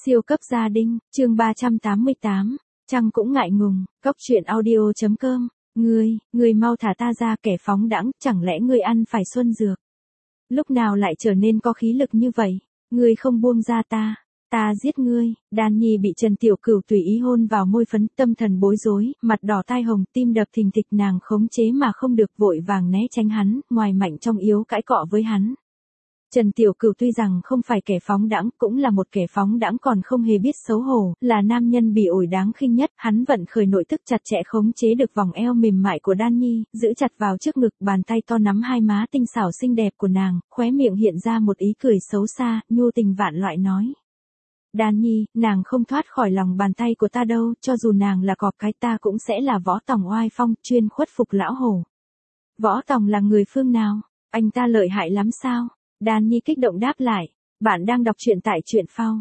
Siêu cấp gia đình, chương 388, Trăng cũng ngại ngùng, cóc truyện audio.com, ngươi mau thả ta ra, kẻ phóng đãng, chẳng lẽ ngươi ăn phải xuân dược? Lúc nào lại trở nên có khí lực như vậy? Ngươi không buông ra ta giết ngươi. Đan Nhi bị Trần Tiểu Cửu tùy ý hôn vào môi phấn, tâm thần bối rối, mặt đỏ tai hồng, tim đập thình thịch, nàng khống chế mà không được, vội vàng né tránh hắn, ngoài mạnh trong yếu cãi cọ với hắn. Trần Tiểu Cửu tuy rằng không phải kẻ phóng đãng, cũng là một kẻ phóng đãng còn không hề biết xấu hổ, là nam nhân bị ổi đáng khinh nhất, hắn vận khởi nội tức chặt chẽ khống chế được vòng eo mềm mại của Đan Nhi, giữ chặt vào trước ngực, bàn tay to nắm hai má tinh xảo xinh đẹp của nàng, khóe miệng hiện ra một ý cười xấu xa, nhu tình vạn loại nói. Đan Nhi, nàng không thoát khỏi lòng bàn tay của ta đâu, cho dù nàng là cọp cái ta cũng sẽ là Võ Tòng oai phong, chuyên khuất phục lão hổ. Võ Tòng là người phương nào? Anh ta lợi hại lắm sao? Đan Nhi kích động đáp lại. Bạn đang đọc truyện tại truyện phao.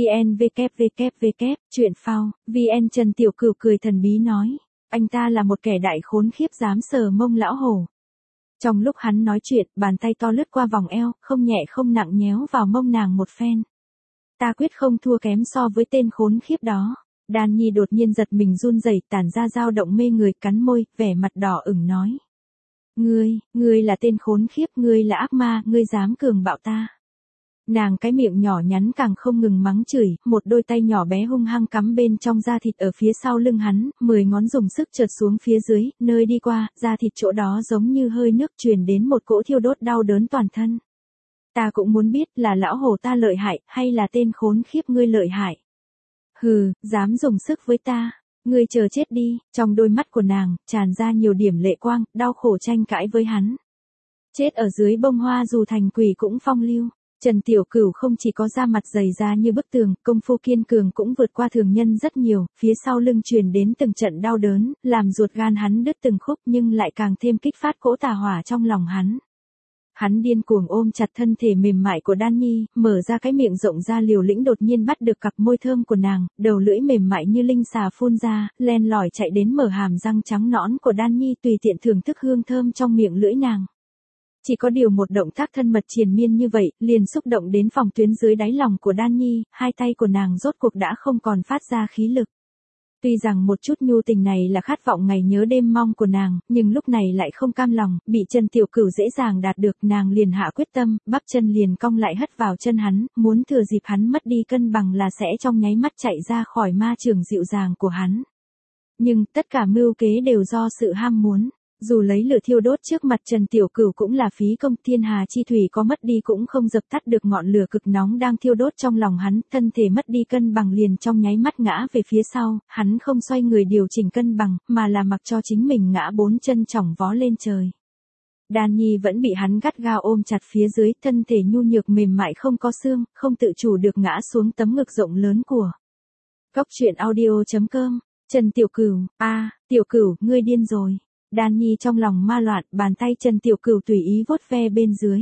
Truyện phao, VN. Trần Tiểu Cửu cười thần bí nói. Anh ta là một kẻ đại khốn khiếp dám sờ mông lão hổ. Trong lúc hắn nói chuyện, bàn tay to lướt qua vòng eo, không nhẹ không nặng nhéo vào mông nàng một phen. Ta quyết không thua kém so với tên khốn khiếp đó. Đan Nhi đột nhiên giật mình run rẩy, tản ra dao động mê người, cắn môi, vẻ mặt đỏ ửng nói. Ngươi là tên khốn khiếp, ngươi là ác ma, ngươi dám cường bạo ta. Nàng cái miệng nhỏ nhắn càng không ngừng mắng chửi, một đôi tay nhỏ bé hung hăng cắm bên trong da thịt ở phía sau lưng hắn, 10 ngón dùng sức trượt xuống phía dưới, nơi đi qua, da thịt chỗ đó giống như hơi nước truyền đến một cỗ thiêu đốt đau đớn toàn thân. Ta cũng muốn biết là lão hổ ta lợi hại, hay là tên khốn khiếp ngươi lợi hại. Hừ, dám dùng sức với ta. Ngươi chờ chết đi. Trong đôi mắt của nàng, tràn ra nhiều điểm lệ quang, đau khổ tranh cãi với hắn. Chết ở dưới bông hoa dù thành quỷ cũng phong lưu. Trần Tiểu Cửu không chỉ có da mặt dày da như bức tường, công phu kiên cường cũng vượt qua thường nhân rất nhiều, phía sau lưng truyền đến từng trận đau đớn, làm ruột gan hắn đứt từng khúc nhưng lại càng thêm kích phát cỗ tà hỏa trong lòng hắn. Hắn điên cuồng ôm chặt thân thể mềm mại của Đan Nhi, mở ra cái miệng rộng ra liều lĩnh, đột nhiên bắt được cặp môi thơm của nàng, đầu lưỡi mềm mại như linh xà phun ra, len lỏi chạy đến mở hàm răng trắng nõn của Đan Nhi, tùy tiện thưởng thức hương thơm trong miệng lưỡi nàng. Chỉ có điều một động tác thân mật triền miên như vậy, liền xúc động đến phòng tuyến dưới đáy lòng của Đan Nhi, hai tay của nàng rốt cuộc đã không còn phát ra khí lực. Tuy rằng một chút nhu tình này là khát vọng ngày nhớ đêm mong của nàng, nhưng lúc này lại không cam lòng, bị Trần Tiểu Cửu dễ dàng đạt được, nàng liền hạ quyết tâm, bắp chân liền cong lại hất vào chân hắn, muốn thừa dịp hắn mất đi cân bằng là sẽ trong nháy mắt chạy ra khỏi ma trường dịu dàng của hắn. Nhưng tất cả mưu kế đều do sự ham muốn. Dù lấy lửa thiêu đốt trước mặt Trần Tiểu Cửu cũng là phí công, thiên hà chi thủy có mất đi cũng không dập tắt được ngọn lửa cực nóng đang thiêu đốt trong lòng hắn, thân thể mất đi cân bằng liền trong nháy mắt ngã về phía sau, hắn không xoay người điều chỉnh cân bằng, mà là mặc cho chính mình ngã bốn chân chỏng vó lên trời. Đan Nhi vẫn bị hắn gắt gao ôm chặt phía dưới, thân thể nhu nhược mềm mại không có xương, không tự chủ được ngã xuống tấm ngực rộng lớn của cóc truyện audio.com. Trần Tiểu Cửu, Tiểu Cửu, ngươi điên rồi. Đan Nhi trong lòng ma loạn, bàn tay Trần Tiểu Cửu tùy ý vuốt ve bên dưới.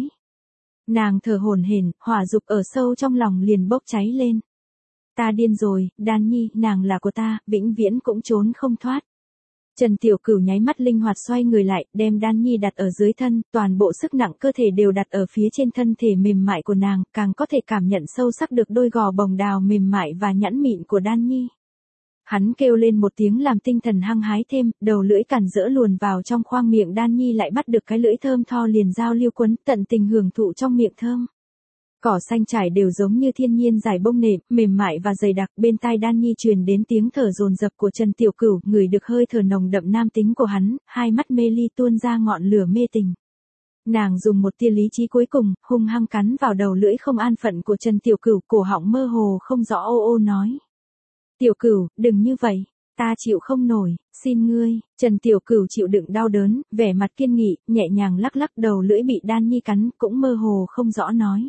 Nàng thở hổn hển, hỏa dục ở sâu trong lòng liền bốc cháy lên. Ta điên rồi, Đan Nhi, nàng là của ta, vĩnh viễn cũng trốn không thoát. Trần Tiểu Cửu nháy mắt linh hoạt xoay người lại, đem Đan Nhi đặt ở dưới thân, toàn bộ sức nặng cơ thể đều đặt ở phía trên thân thể mềm mại của nàng, càng có thể cảm nhận sâu sắc được đôi gò bồng đào mềm mại và nhẵn mịn của Đan Nhi. Hắn kêu lên một tiếng làm tinh thần hăng hái thêm, đầu lưỡi cản rỡ luồn vào trong khoang miệng Đan Nhi, lại bắt được cái lưỡi thơm tho liền giao lưu quấn, tận tình hưởng thụ trong miệng thơm. Cỏ xanh trải đều giống như thiên nhiên giải bông nệm, mềm mại và dày đặc, bên tai Đan Nhi truyền đến tiếng thở dồn dập của Trần Tiểu Cửu, ngửi được hơi thở nồng đậm nam tính của hắn, hai mắt mê ly tuôn ra ngọn lửa mê tình. Nàng dùng một tia lý trí cuối cùng, hung hăng cắn vào đầu lưỡi không an phận của Trần Tiểu Cửu, cổ họng mơ hồ không rõ ô ô nói. Tiểu Cửu, đừng như vậy, ta chịu không nổi, xin ngươi. Trần Tiểu Cửu chịu đựng đau đớn, vẻ mặt kiên nghị, nhẹ nhàng lắc lắc đầu lưỡi bị Đan Nhi cắn, cũng mơ hồ không rõ nói.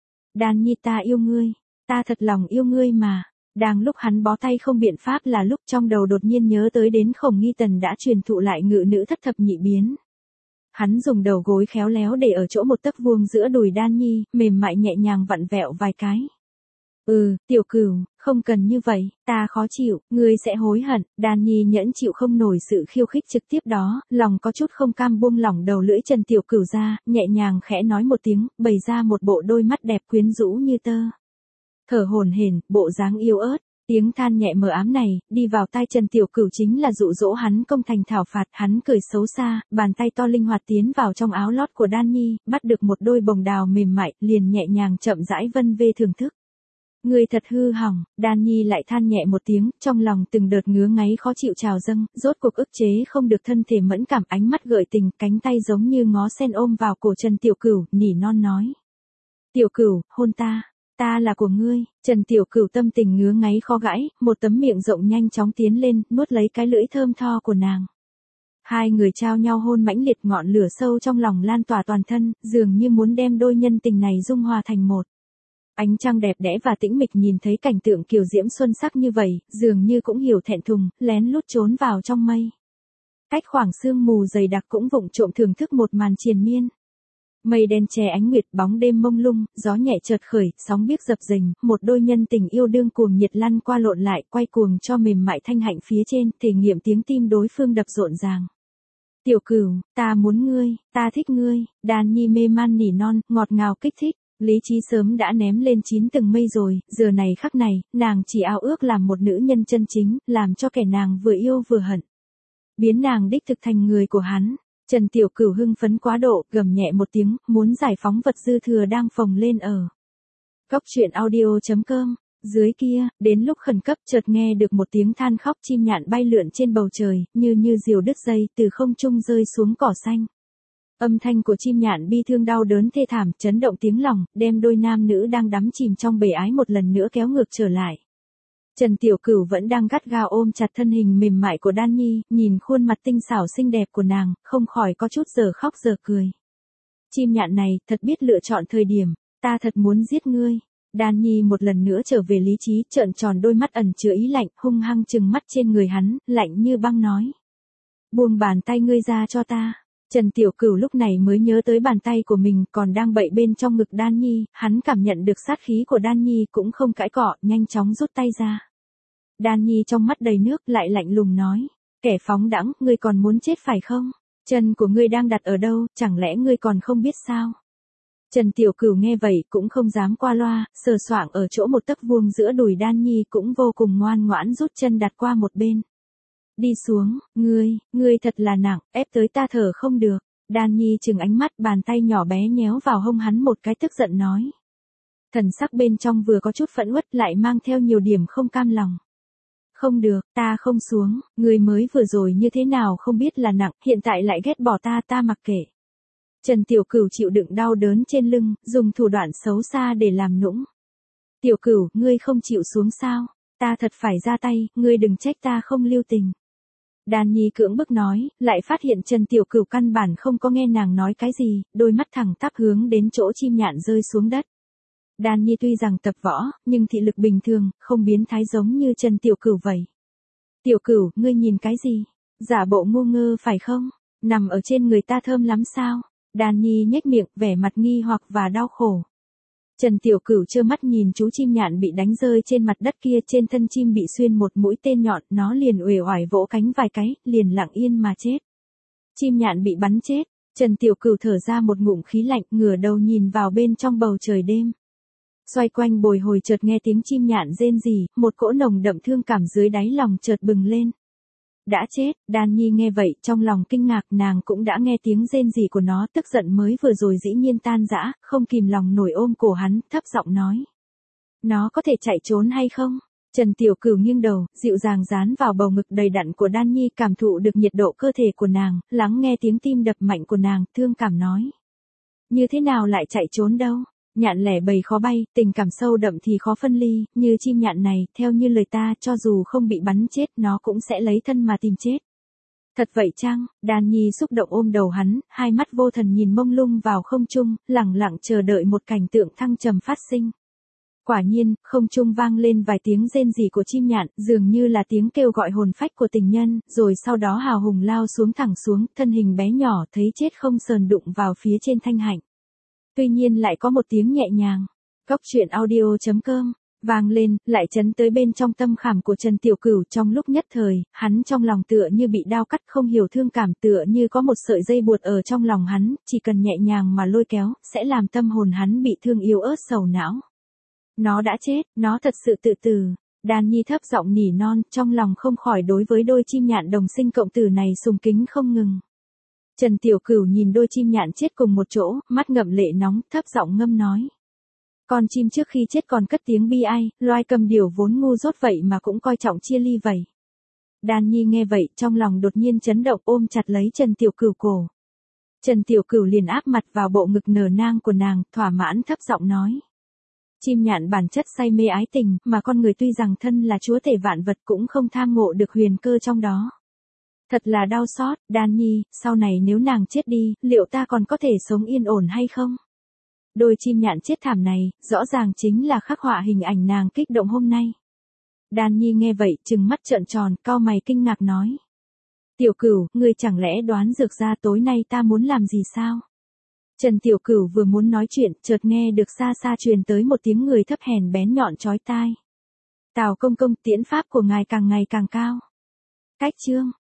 Đan Nhi, ta yêu ngươi, ta thật lòng yêu ngươi mà. Đang lúc hắn bó tay không biện pháp là lúc trong đầu đột nhiên nhớ tới đến Khổng Nghi Tần đã truyền thụ lại ngự nữ thất thập nhị biến. Hắn dùng đầu gối khéo léo để ở chỗ một tấc vuông giữa đùi Đan Nhi, mềm mại nhẹ nhàng vặn vẹo vài cái. Tiểu Cửu, không cần như vậy, ta khó chịu, ngươi sẽ hối hận. Đan Nhi nhẫn chịu không nổi sự khiêu khích trực tiếp đó, lòng có chút không cam buông lỏng đầu lưỡi Trần Tiểu Cửu ra, nhẹ nhàng khẽ nói một tiếng, bày ra một bộ đôi mắt đẹp quyến rũ như tơ. thở hổn hển, bộ dáng yếu ớt. Tiếng than nhẹ mờ ám này, đi vào tai Trần Tiểu Cửu chính là dụ dỗ hắn công thành thảo phạt, hắn cười xấu xa, bàn tay to linh hoạt tiến vào trong áo lót của Đan Nhi, bắt được một đôi bồng đào mềm mại, liền nhẹ nhàng chậm rãi vân vê thưởng thức. Người thật hư hỏng, Đan Nhi lại than nhẹ một tiếng, trong lòng từng đợt ngứa ngáy khó chịu trào dâng, rốt cuộc ức chế không được thân thể mẫn cảm, ánh mắt gợi tình, cánh tay giống như ngó sen ôm vào cổ Trần Tiểu Cửu, nỉ non nói. Tiểu Cửu, hôn ta. Ta là của ngươi. Trần Tiểu Cửu tâm tình ngứa ngáy khó gãi, một tấm miệng rộng nhanh chóng tiến lên, nuốt lấy cái lưỡi thơm tho của nàng. Hai người trao nhau hôn mãnh liệt, ngọn lửa sâu trong lòng lan tỏa toàn thân, dường như muốn đem đôi nhân tình này dung hòa thành một. Ánh trăng đẹp đẽ và tĩnh mịch nhìn thấy cảnh tượng kiều diễm xuân sắc như vậy, dường như cũng hiểu thẹn thùng, lén lút trốn vào trong mây. Cách khoảng sương mù dày đặc cũng vụng trộm thưởng thức một màn triền miên. Mây đen che ánh nguyệt, bóng đêm mông lung, gió nhẹ chợt khởi, sóng biếc dập dềnh, một đôi nhân tình yêu đương cuồng nhiệt lăn qua lộn lại, quay cuồng cho mềm mại thanh hạnh phía trên, thể nghiệm tiếng tim đối phương đập rộn ràng. Tiểu Cửu, ta muốn ngươi, ta thích ngươi. Đan Nhi mê man nỉ non, ngọt ngào kích thích. Lý trí sớm đã ném lên 9 tầng mây rồi, giờ này khắc này, nàng chỉ ao ước làm một nữ nhân chân chính, làm cho kẻ nàng vừa yêu vừa hận. Biến nàng đích thực thành người của hắn. Trần Tiểu Cửu hưng phấn quá độ, gầm nhẹ một tiếng, muốn giải phóng vật dư thừa đang phồng lên ở. Góc truyện audio.com. Dưới kia, đến lúc khẩn cấp chợt nghe được một tiếng than khóc, chim nhạn bay lượn trên bầu trời, như diều đứt dây, từ không trung rơi xuống cỏ xanh. Âm thanh của chim nhạn bi thương đau đớn thê thảm, chấn động tiếng lòng, đem đôi nam nữ đang đắm chìm trong bể ái một lần nữa kéo ngược trở lại. Trần Tiểu Cửu vẫn đang gắt gao ôm chặt thân hình mềm mại của Đan Nhi, nhìn khuôn mặt tinh xảo xinh đẹp của nàng, không khỏi có chút giờ khóc giờ cười. Chim nhạn này, thật biết lựa chọn thời điểm, ta thật muốn giết ngươi. Đan Nhi một lần nữa trở về lý trí, trợn tròn đôi mắt ẩn chứa ý lạnh, hung hăng trừng mắt trên người hắn, lạnh như băng nói. Buông bàn tay ngươi ra cho ta. Trần Tiểu Cửu lúc này mới nhớ tới bàn tay của mình còn đang bậy bên trong ngực Đan Nhi, hắn cảm nhận được sát khí của Đan Nhi cũng không cãi cọ, nhanh chóng rút tay ra. Đan Nhi trong mắt đầy nước lại lạnh lùng nói, kẻ phóng đãng, ngươi còn muốn chết phải không? Chân của ngươi đang đặt ở đâu, chẳng lẽ ngươi còn không biết sao? Trần Tiểu Cửu nghe vậy cũng không dám qua loa, sờ soạng ở chỗ một tấc vuông giữa đùi Đan Nhi cũng vô cùng ngoan ngoãn rút chân đặt qua một bên. Đi xuống, ngươi thật là nặng, ép tới ta thở không được. Đan Nhi trừng ánh mắt, bàn tay nhỏ bé nhéo vào hông hắn một cái, tức giận nói. Thần sắc bên trong vừa có chút phẫn uất lại mang theo nhiều điểm không cam lòng. Không được, ta không xuống, ngươi mới vừa rồi như thế nào không biết là nặng, hiện tại lại ghét bỏ ta mặc kệ. Trần Tiểu Cửu chịu đựng đau đớn trên lưng, dùng thủ đoạn xấu xa để làm nũng. Tiểu Cửu, ngươi không chịu xuống sao? Ta thật phải ra tay, ngươi đừng trách ta không lưu tình. Đan Nhi cưỡng bức nói, lại phát hiện Trần Tiểu Cửu căn bản không có nghe nàng nói cái gì, đôi mắt thẳng tắp hướng đến chỗ chim nhạn rơi xuống đất. Đan Nhi tuy rằng tập võ, nhưng thị lực bình thường, không biến thái giống như Trần Tiểu Cửu vậy. Tiểu Cửu, ngươi nhìn cái gì? Giả bộ ngu ngơ phải không? Nằm ở trên người ta thơm lắm sao? Đan Nhi nhếch miệng, vẻ mặt nghi hoặc và đau khổ. Trần Tiểu Cửu trơ mắt nhìn chú chim nhạn bị đánh rơi trên mặt đất kia, trên thân chim bị xuyên một mũi tên nhọn, nó liền uể oải vỗ cánh vài cái, liền lặng yên mà chết. Chim nhạn bị bắn chết, Trần Tiểu Cửu thở ra một ngụm khí lạnh, ngửa đầu nhìn vào bên trong bầu trời đêm. Xoay quanh bồi hồi chợt nghe tiếng chim nhạn rên rỉ, một cỗ nồng đậm thương cảm dưới đáy lòng chợt bừng lên. Đã chết, Đan Nhi nghe vậy, trong lòng kinh ngạc, nàng cũng đã nghe tiếng rên rỉ của nó, tức giận mới vừa rồi dĩ nhiên tan rã, không kìm lòng nổi ôm cổ hắn, thấp giọng nói. Nó có thể chạy trốn hay không? Trần Tiểu Cửu nghiêng đầu, dịu dàng dán vào bầu ngực đầy đặn của Đan Nhi, cảm thụ được nhiệt độ cơ thể của nàng, lắng nghe tiếng tim đập mạnh của nàng, thương cảm nói. Như thế nào lại chạy trốn đâu? Nhạn lẻ bầy khó bay, tình cảm sâu đậm thì khó phân ly, như chim nhạn này, theo như lời ta, cho dù không bị bắn chết, nó cũng sẽ lấy thân mà tìm chết. Thật vậy chăng? Đan Nhi xúc động ôm đầu hắn, hai mắt vô thần nhìn mông lung vào không trung, lẳng lặng chờ đợi một cảnh tượng thăng trầm phát sinh. Quả nhiên, không trung vang lên vài tiếng rên rỉ của chim nhạn, dường như là tiếng kêu gọi hồn phách của tình nhân, rồi sau đó hào hùng lao xuống thẳng xuống, thân hình bé nhỏ thấy chết không sờn đụng vào phía trên thanh hạnh. Tuy nhiên lại có một tiếng nhẹ nhàng. Góc truyện audio.com vang lên, lại chấn tới bên trong tâm khảm của Trần Tiểu Cửu, trong lúc nhất thời, hắn trong lòng tựa như bị đao cắt, không hiểu thương cảm, tựa như có một sợi dây buộc ở trong lòng hắn, chỉ cần nhẹ nhàng mà lôi kéo, sẽ làm tâm hồn hắn bị thương yếu ớt sầu não. Nó đã chết, nó thật sự tự tử. Đan Nhi thấp giọng nỉ non, trong lòng không khỏi đối với đôi chim nhạn đồng sinh cộng tử này sùng kính không ngừng. Trần Tiểu Cửu nhìn đôi chim nhạn chết cùng một chỗ, mắt ngậm lệ nóng, thấp giọng ngâm nói. Con chim trước khi chết còn cất tiếng bi ai, loài cầm điểu vốn ngu dốt vậy mà cũng coi trọng chia ly vậy. Đan Nhi nghe vậy, trong lòng đột nhiên chấn động, ôm chặt lấy Trần Tiểu Cửu cổ. Trần Tiểu Cửu liền áp mặt vào bộ ngực nở nang của nàng, thỏa mãn thấp giọng nói. Chim nhạn bản chất say mê ái tình, mà con người tuy rằng thân là chúa tể vạn vật cũng không tham ngộ được huyền cơ trong đó. Thật là đau xót, Đan Nhi, sau này nếu nàng chết đi, liệu ta còn có thể sống yên ổn hay không? Đôi chim nhạn chết thảm này, rõ ràng chính là khắc họa hình ảnh nàng kích động hôm nay. Đan Nhi nghe vậy, trừng mắt trợn tròn, cau mày kinh ngạc nói. Tiểu Cửu, ngươi chẳng lẽ đoán dược ra tối nay ta muốn làm gì sao? Trần Tiểu Cửu vừa muốn nói chuyện, chợt nghe được xa xa truyền tới một tiếng người thấp hèn bén nhọn chói tai. Tào công công, tiễn pháp của ngài càng ngày càng cao. Cách chương